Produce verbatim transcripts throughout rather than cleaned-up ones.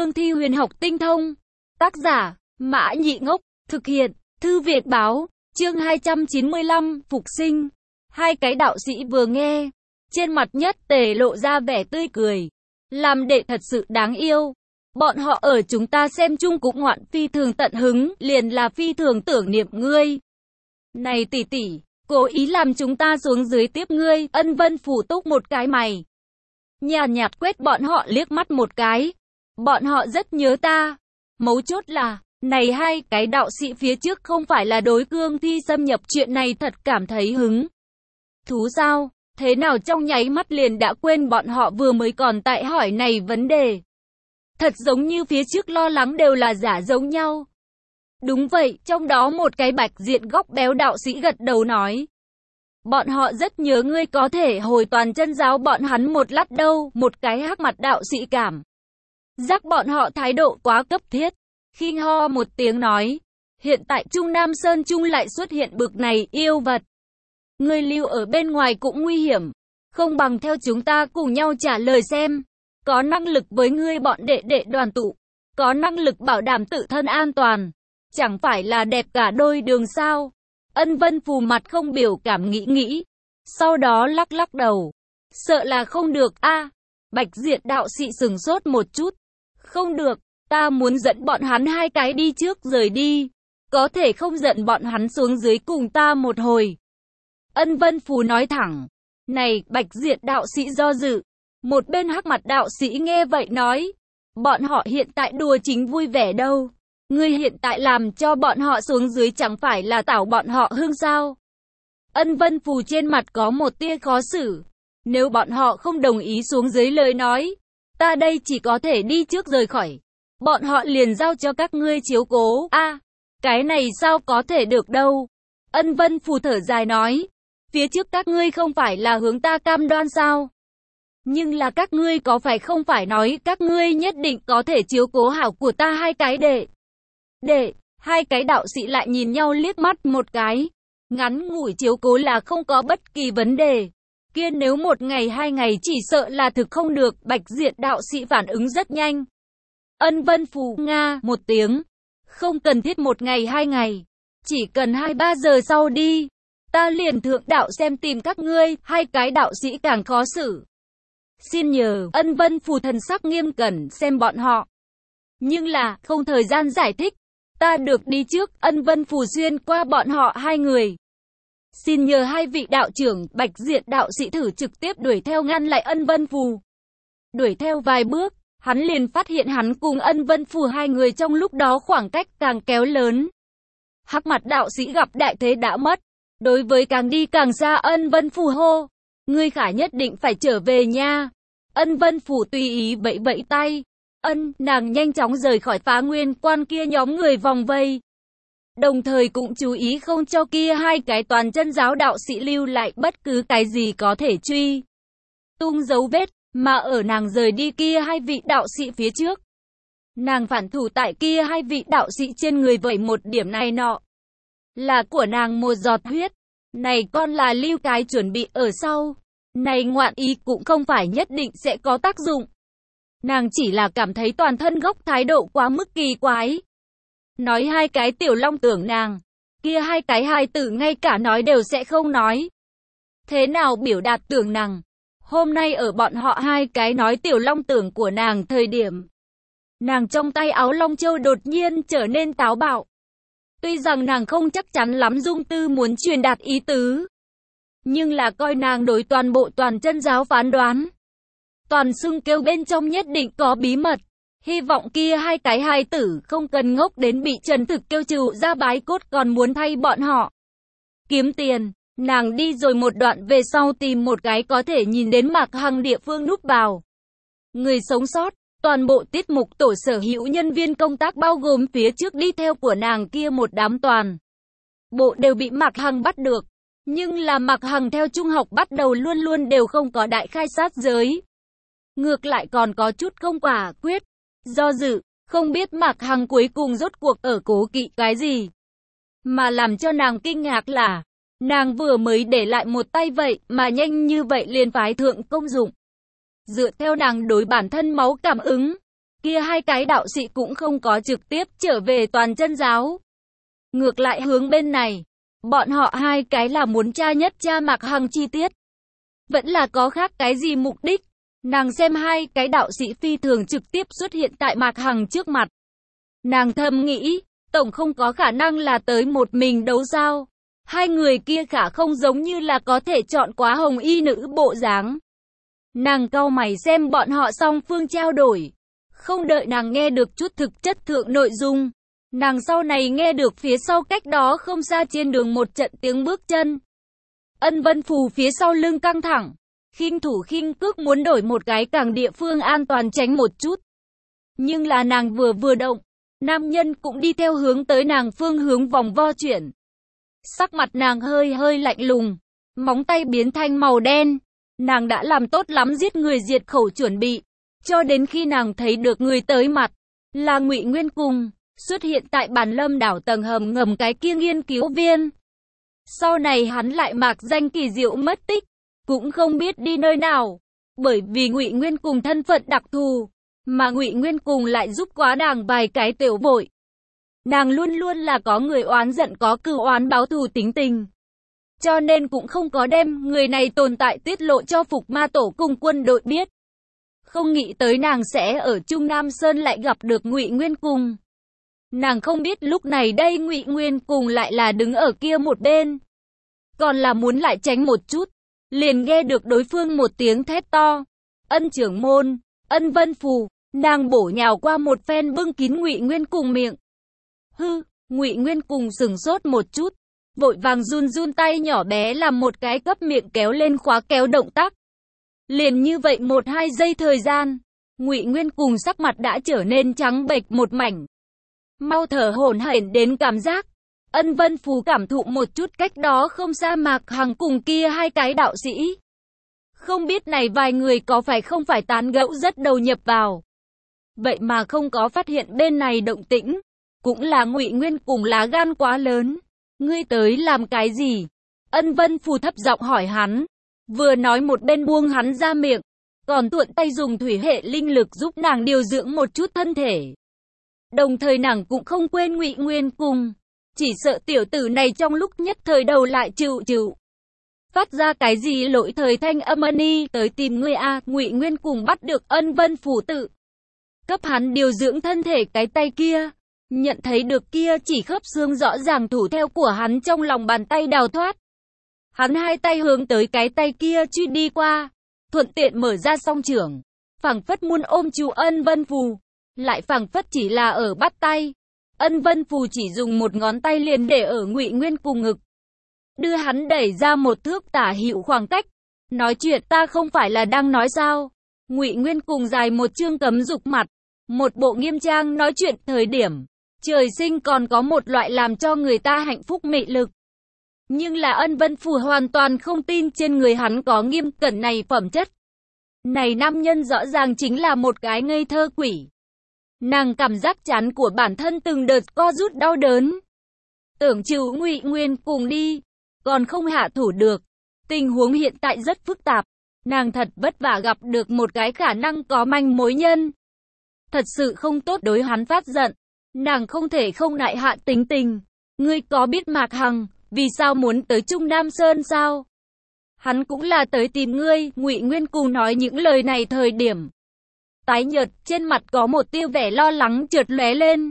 cương thi huyền học tinh thông. Tác giả, Mã Nhị Ngốc, thực hiện, Thư Việt Báo, chương hai trăm chín mươi lăm, Phục sinh. Hai cái đạo sĩ vừa nghe, trên mặt nhất tề lộ ra vẻ tươi cười. Làm đệ thật sự đáng yêu. Bọn họ ở chúng ta xem chung cũng ngoạn phi thường tận hứng, liền là phi thường tưởng niệm ngươi. Này tỷ tỷ, cố ý làm chúng ta xuống dưới tiếp ngươi. Ân Vân phủ túc một cái mày, nhàn nhạt quét bọn họ liếc mắt một cái. Bọn họ rất nhớ ta. Mấu chốt là, này hai cái đạo sĩ phía trước không phải là đối cương thi xâm nhập chuyện này thật cảm thấy hứng thú sao? Thế nào trong nháy mắt liền đã quên bọn họ vừa mới còn tại hỏi này vấn đề. Thật giống như phía trước lo lắng đều là giả giống nhau. Đúng vậy, trong đó một cái bạch diện góc béo đạo sĩ gật đầu nói. Bọn họ rất nhớ ngươi, có thể hồi toàn chân giáo bọn hắn một lát đâu. Một cái hắc mặt đạo sĩ cảm giác bọn họ thái độ quá cấp thiết, khinh ho một tiếng nói. Hiện tại Trung Nam Sơn Trung lại xuất hiện bực này yêu vật. Ngươi lưu ở bên ngoài cũng nguy hiểm. Không bằng theo chúng ta cùng nhau trả lời xem. Có năng lực với ngươi bọn đệ đệ đoàn tụ. Có năng lực bảo đảm tự thân an toàn. Chẳng phải là đẹp cả đôi đường sao? Ân Vân phù mặt không biểu cảm nghĩ nghĩ. Sau đó lắc lắc đầu. Sợ là không được a. À, Bạch Diệt đạo sĩ sừng sốt một chút. Không được, ta muốn dẫn bọn hắn hai cái đi trước rời đi. Có thể không dẫn bọn hắn xuống dưới cùng ta một hồi. Ân Vân phù nói thẳng. Này, Bạch Diệt đạo sĩ do dự. Một bên hắc mặt đạo sĩ nghe vậy nói. Bọn họ hiện tại đùa chính vui vẻ đâu. Ngươi hiện tại làm cho bọn họ xuống dưới chẳng phải là tảo bọn họ hương sao? Ân Vân phù trên mặt có một tia khó xử. Nếu bọn họ không đồng ý xuống dưới lời nói, ta đây chỉ có thể đi trước rời khỏi. Bọn họ liền giao cho các ngươi chiếu cố. A, à, cái này sao có thể được đâu. Ân Vân phù thở dài nói. Phía trước các ngươi không phải là hướng ta cam đoan sao? Nhưng là các ngươi có phải không phải nói các ngươi nhất định có thể chiếu cố hảo của ta hai cái đệ. Đệ, hai cái đạo sĩ lại nhìn nhau liếc mắt một cái. Ngắn ngủi chiếu cố là không có bất kỳ vấn đề. Kia nếu một ngày hai ngày chỉ sợ là thực không được. Bạch Diệt đạo sĩ phản ứng rất nhanh. Ân Vân phù nga một tiếng. Không cần thiết một ngày hai ngày. Chỉ cần hai ba giờ sau đi. Ta liền thượng đạo xem tìm các ngươi. Hai cái đạo sĩ càng khó xử. Xin nhờ. Ân Vân phù thần sắc nghiêm cẩn xem bọn họ. Nhưng là không thời gian giải thích. Ta được đi trước. Ân Vân phù xuyên qua bọn họ hai người. Xin nhờ hai vị đạo trưởng. Bạch Diệt đạo sĩ thử trực tiếp đuổi theo ngăn lại Ân Vân phù. Đuổi theo vài bước, hắn liền phát hiện hắn cùng Ân Vân phù hai người trong lúc đó khoảng cách càng kéo lớn. Hắc mặt đạo sĩ gặp đại thế đã mất. Đối với càng đi càng xa Ân Vân phù hô. Ngươi khả nhất định phải trở về nha. Ân Vân phù tùy ý vẫy vẫy tay. Ân, nàng nhanh chóng rời khỏi Phá Nguyên Quan kia nhóm người vòng vây. Đồng thời cũng chú ý không cho kia hai cái toàn chân giáo đạo sĩ lưu lại bất cứ cái gì có thể truy tung dấu vết, mà ở nàng rời đi kia hai vị đạo sĩ phía trước. Nàng phản thủ tại kia hai vị đạo sĩ trên người, vậy một điểm này nọ là của nàng một giọt huyết. Này con là lưu cái chuẩn bị ở sau. Này ngoạn ý cũng không phải nhất định sẽ có tác dụng. Nàng chỉ là cảm thấy toàn thân gốc thái độ quá mức kỳ quái. Nói hai cái tiểu long tưởng nàng. Kia hai cái hài tử ngay cả nói đều sẽ không nói. Thế nào biểu đạt tưởng nàng? Hôm nay ở bọn họ hai cái nói tiểu long tưởng của nàng thời điểm. Nàng trong tay áo long châu đột nhiên trở nên táo bạo. Tuy rằng nàng không chắc chắn lắm dung tư muốn truyền đạt ý tứ. Nhưng là coi nàng đối toàn bộ toàn chân giáo phán đoán. Toàn xưng kêu bên trong nhất định có bí mật. Hy vọng kia hai cái hài tử không cần ngốc đến bị Trần Thực kêu trừ ra bái cốt, còn muốn thay bọn họ kiếm tiền. Nàng đi rồi một đoạn về sau tìm một cái có thể nhìn đến Mạc Hằng địa phương núp vào. Người sống sót, toàn bộ tiết mục tổ sở hữu nhân viên công tác bao gồm phía trước đi theo của nàng kia một đám toàn bộ đều bị Mạc Hằng bắt được. Nhưng là Mạc Hằng theo trung học bắt đầu luôn luôn đều không có đại khai sát giới. Ngược lại còn có chút không quả quyết, do dự, không biết Mạc Hằng cuối cùng rốt cuộc ở cố kỵ cái gì. Mà làm cho nàng kinh ngạc là, nàng vừa mới để lại một tay vậy mà nhanh như vậy liền phái thượng công dụng. Dựa theo nàng đối bản thân máu cảm ứng, kia hai cái đạo sĩ cũng không có trực tiếp trở về toàn chân giáo. Ngược lại hướng bên này, bọn họ hai cái là muốn tra nhất tra Mạc Hằng chi tiết. Vẫn là có khác cái gì mục đích. Nàng xem hai cái đạo sĩ phi thường trực tiếp xuất hiện tại Mạc Hằng trước mặt. Nàng thầm nghĩ, tổng không có khả năng là tới một mình đấu sao. Hai người kia khả không giống như là có thể chọn quá hồng y nữ bộ dáng. Nàng cau mày xem bọn họ song phương trao đổi. Không đợi nàng nghe được chút thực chất thượng nội dung. Nàng sau này nghe được phía sau cách đó không xa trên đường một trận tiếng bước chân. Ân Vân Phù phía sau lưng căng thẳng. Khinh thủ khinh cước muốn đổi một cái càng địa phương an toàn tránh một chút. Nhưng là nàng vừa vừa động. Nam nhân cũng đi theo hướng tới nàng phương hướng vòng vo chuyển. Sắc mặt nàng hơi hơi lạnh lùng. Móng tay biến thành màu đen. Nàng đã làm tốt lắm giết người diệt khẩu chuẩn bị. Cho đến khi nàng thấy được người tới mặt. Là Ngụy Nguyên Cùng. Xuất hiện tại Bản Lâm đảo tầng hầm ngầm cái kia nghiên cứu viên. Sau này hắn lại mạc danh kỳ diệu mất tích. Cũng không biết đi nơi nào. Bởi vì Ngụy Nguyên Cùng thân phận đặc thù. Mà Ngụy Nguyên Cùng lại giúp quá nàng vài cái tiểu vội. Nàng luôn luôn là có người oán giận có cừu oán báo thù tính tình. Cho nên cũng không có đem người này tồn tại tiết lộ cho Phục Ma Tổ cùng quân đội biết. Không nghĩ tới nàng sẽ ở Trung Nam Sơn lại gặp được Ngụy Nguyên Cùng. Nàng không biết lúc này đây Ngụy Nguyên Cùng lại là đứng ở kia một bên. Còn là muốn lại tránh một chút. Liền nghe được đối phương một tiếng thét to. Ân trưởng môn, Ân Vân Phù. Nàng bổ nhào qua một phen bưng kín Ngụy Nguyên Cùng miệng. Hư, Ngụy Nguyên Cùng sừng sốt một chút. Vội vàng run run tay nhỏ bé làm một cái cấp miệng kéo lên khóa kéo động tác. Liền như vậy một hai giây thời gian. Ngụy Nguyên Cùng sắc mặt đã trở nên trắng bệch một mảnh. Mau thở hổn hển đến cảm giác. Ân Vân Phù cảm thụ một chút cách đó không xa Mạc Hằng cùng kia hai cái đạo sĩ. Không biết này vài người có phải không phải tán gẫu rất đầu nhập vào. Vậy mà không có phát hiện bên này động tĩnh. Cũng là Ngụy Nguyên Cùng lá gan quá lớn. Ngươi tới làm cái gì? Ân Vân Phù thấp giọng hỏi hắn. Vừa nói một bên buông hắn ra miệng. Còn thuận tay dùng thủy hệ linh lực giúp nàng điều dưỡng một chút thân thể. Đồng thời nàng cũng không quên Ngụy Nguyên Cùng. Chỉ sợ tiểu tử này trong lúc nhất thời đầu lại chịu chịu. Phát ra cái gì lỗi thời thanh âm ân y tới tìm ngươi a. Ngụy Nguyên Cùng bắt được Ân Vân Phù tự. Cấp hắn điều dưỡng thân thể cái tay kia. Nhận thấy được kia chỉ khớp xương rõ ràng thủ theo của hắn trong lòng bàn tay đào thoát. Hắn hai tay hướng tới cái tay kia truy đi qua. Thuận tiện mở ra song trưởng. Phảng phất muốn ôm chú Ân Vân Phù. Lại phảng phất chỉ là ở bắt tay. Ân Vân Phù chỉ dùng một ngón tay liền để ở Ngụy Nguyên Cùng ngực. Đưa hắn đẩy ra một thước tả hữu khoảng cách. Nói chuyện ta không phải là đang nói sao. Ngụy Nguyên Cùng dài một chương cấm dục mặt. Một bộ nghiêm trang nói chuyện thời điểm. Trời sinh còn có một loại làm cho người ta hạnh phúc mị lực. Nhưng là Ân Vân Phù hoàn toàn không tin trên người hắn có nghiêm cẩn này phẩm chất. Này nam nhân rõ ràng chính là một cái ngây thơ quỷ. Nàng cảm giác chán của bản thân từng đợt co rút đau đớn. Tưởng chịu Ngụy Nguyên Cùng đi. Còn không hạ thủ được. Tình huống hiện tại rất phức tạp. Nàng thật vất vả gặp được một cái khả năng có manh mối nhân. Thật sự không tốt đối hắn phát giận. Nàng không thể không nại hạ tính tình. Ngươi có biết Mạc Hằng vì sao muốn tới Trung Nam Sơn sao? Hắn cũng là tới tìm ngươi. Ngụy Nguyên Cùng nói những lời này thời điểm. Tái nhợt trên mặt có một tia vẻ lo lắng chợt lóe lên.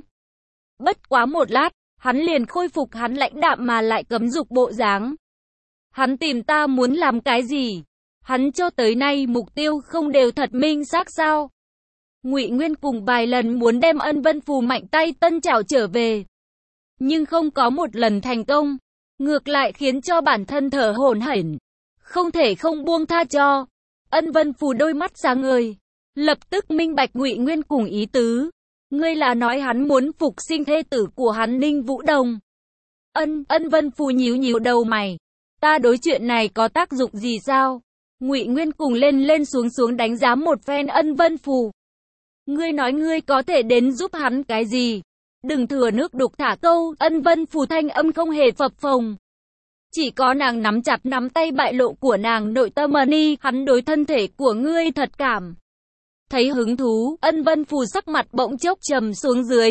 Bất quá một lát, hắn liền khôi phục hắn lãnh đạm mà lại cấm dục bộ dáng. Hắn tìm ta muốn làm cái gì? Hắn cho tới nay mục tiêu không đều thật minh xác sao? Ngụy Nguyên Cùng vài lần muốn đem Ân Vân Phù mạnh tay tân trảo trở về. Nhưng không có một lần thành công. Ngược lại khiến cho bản thân thở hổn hển. Không thể không buông tha cho. Ân Vân Phù đôi mắt sáng ngời. Lập tức minh bạch Ngụy Nguyên Cùng ý tứ. Ngươi là nói hắn muốn phục sinh thê tử của hắn Ninh Vũ Đồng. Ân, Ân Vân Phù nhíu nhíu đầu mày. Ta đối chuyện này có tác dụng gì sao? Ngụy Nguyên Cùng lên lên xuống xuống đánh giá một phen Ân Vân Phù. Ngươi nói ngươi có thể đến giúp hắn cái gì? Đừng thừa nước đục thả câu. Ân Vân Phù thanh âm không hề phập phồng. Chỉ có nàng nắm chặt nắm tay bại lộ của nàng nội tâm ân y. Hắn đối thân thể của ngươi thật cảm. Thấy hứng thú, Ân Vân Phù sắc mặt bỗng chốc trầm xuống dưới.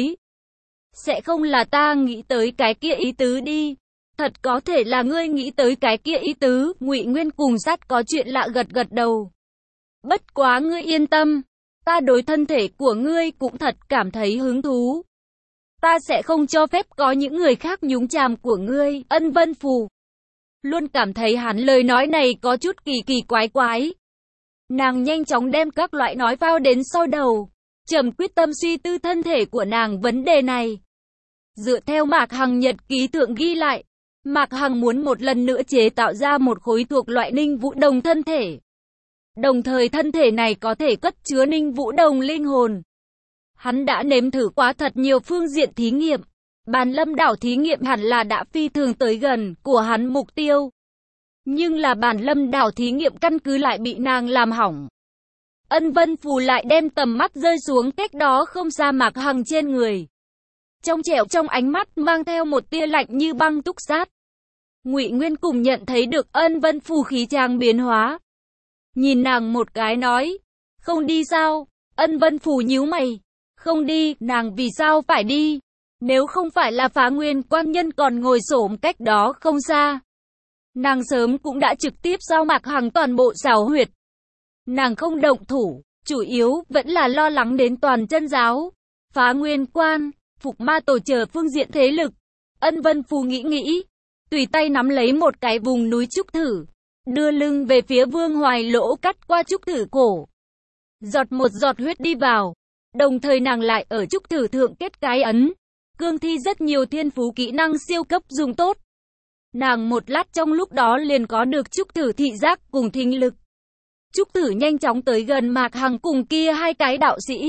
Sẽ không là ta nghĩ tới cái kia ý tứ đi. Thật có thể là ngươi nghĩ tới cái kia ý tứ. Ngụy Nguyên cùng Sát có chuyện lạ gật gật đầu. Bất quá ngươi yên tâm, ta đối thân thể của ngươi cũng thật cảm thấy hứng thú. Ta sẽ không cho phép có những người khác nhúng chàm của ngươi. Ân Vân Phù luôn cảm thấy hắn lời nói này có chút kỳ kỳ quái quái. Nàng nhanh chóng đem các loại nói vào đến sau đầu, trầm quyết tâm suy tư thân thể của nàng vấn đề này. Dựa theo Mạc Hằng nhật ký thượng ghi lại, Mạc Hằng muốn một lần nữa chế tạo ra một khối thuộc loại Ninh Vũ Đồng thân thể. Đồng thời thân thể này có thể cất chứa Ninh Vũ Đồng linh hồn. Hắn đã nếm thử quá thật nhiều phương diện thí nghiệm. Bàn Lâm đảo thí nghiệm hẳn là đã phi thường tới gần của hắn mục tiêu. Nhưng là Bàn Lâm đảo thí nghiệm căn cứ lại bị nàng làm hỏng. Ân Vân Phù lại đem tầm mắt rơi xuống cách đó không xa Mạc Hằng trên người. Trong trẻo trong ánh mắt mang theo một tia lạnh như băng túc sát. Ngụy Nguyên cùng nhận thấy được Ân Vân Phù khí trang biến hóa. Nhìn nàng một cái nói, không đi sao? Ân Vân Phù nhíu mày, không đi, nàng vì sao phải đi? Nếu không phải là Phá Nguyên Quan Nhân còn ngồi xổm cách đó không xa, nàng sớm cũng đã trực tiếp giao Mạc Hằng toàn bộ xảo huyệt. Nàng không động thủ, chủ yếu vẫn là lo lắng đến toàn chân giáo, Phá Nguyên Quan, Phục Ma Tổ chờ phương diện thế lực. Ân Vân Phù nghĩ nghĩ, tùy tay nắm lấy một cái vùng núi trúc thử, đưa lưng về phía Vương Hoài Lỗ cắt qua trúc thử cổ. Giọt một giọt huyết đi vào, đồng thời nàng lại ở trúc thử thượng kết cái ấn. Cương thi rất nhiều thiên phú kỹ năng siêu cấp dùng tốt. Nàng một lát trong lúc đó liền có được trúc thử thị giác cùng thính lực. Trúc thử nhanh chóng tới gần Mạc Hằng cùng kia hai cái đạo sĩ.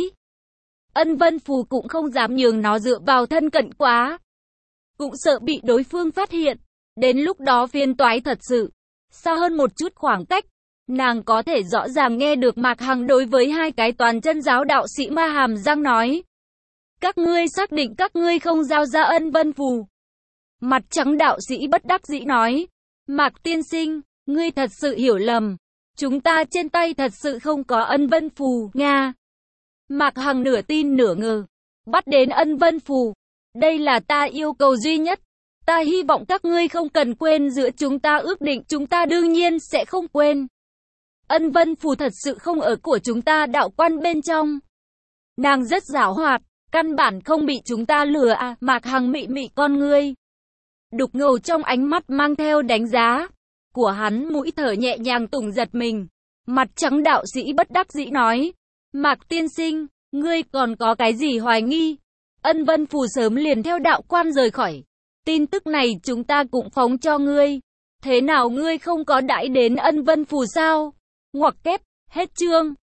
Ân Vân Phù cũng không dám nhường nó dựa vào thân cận quá. Cũng sợ bị đối phương phát hiện. Đến lúc đó phiền toái thật sự. Xa hơn một chút khoảng cách, nàng có thể rõ ràng nghe được Mạc Hằng đối với hai cái toàn chân giáo đạo sĩ ma hàm răng nói. Các ngươi xác định các ngươi không giao ra Ân Vân Phù. Mặt trắng đạo sĩ bất đắc dĩ nói. Mạc tiên sinh, ngươi thật sự hiểu lầm. Chúng ta trên tay thật sự không có Ân Vân Phù, Nga. Mạc Hằng nửa tin nửa ngờ. Bắt đến Ân Vân Phù. Đây là ta yêu cầu duy nhất. Ta hy vọng các ngươi không cần quên giữa chúng ta ước định, chúng ta đương nhiên sẽ không quên. Ân Vân Phù thật sự không ở của chúng ta đạo quan bên trong. Nàng rất giảo hoạt, căn bản không bị chúng ta lừa à. Mạc Hằng mị mị con ngươi. Đục ngầu trong ánh mắt mang theo đánh giá của hắn, mũi thở nhẹ nhàng tùng giật mình. Mặt trắng đạo sĩ bất đắc dĩ nói. Mạc tiên sinh, ngươi còn có cái gì hoài nghi? Ân Vân Phù sớm liền theo đạo quan rời khỏi. Tin tức này chúng ta cũng phóng cho ngươi. Thế nào ngươi không có đãi đến Ân Vân Phù sao? Ngoặc kép, hết chương.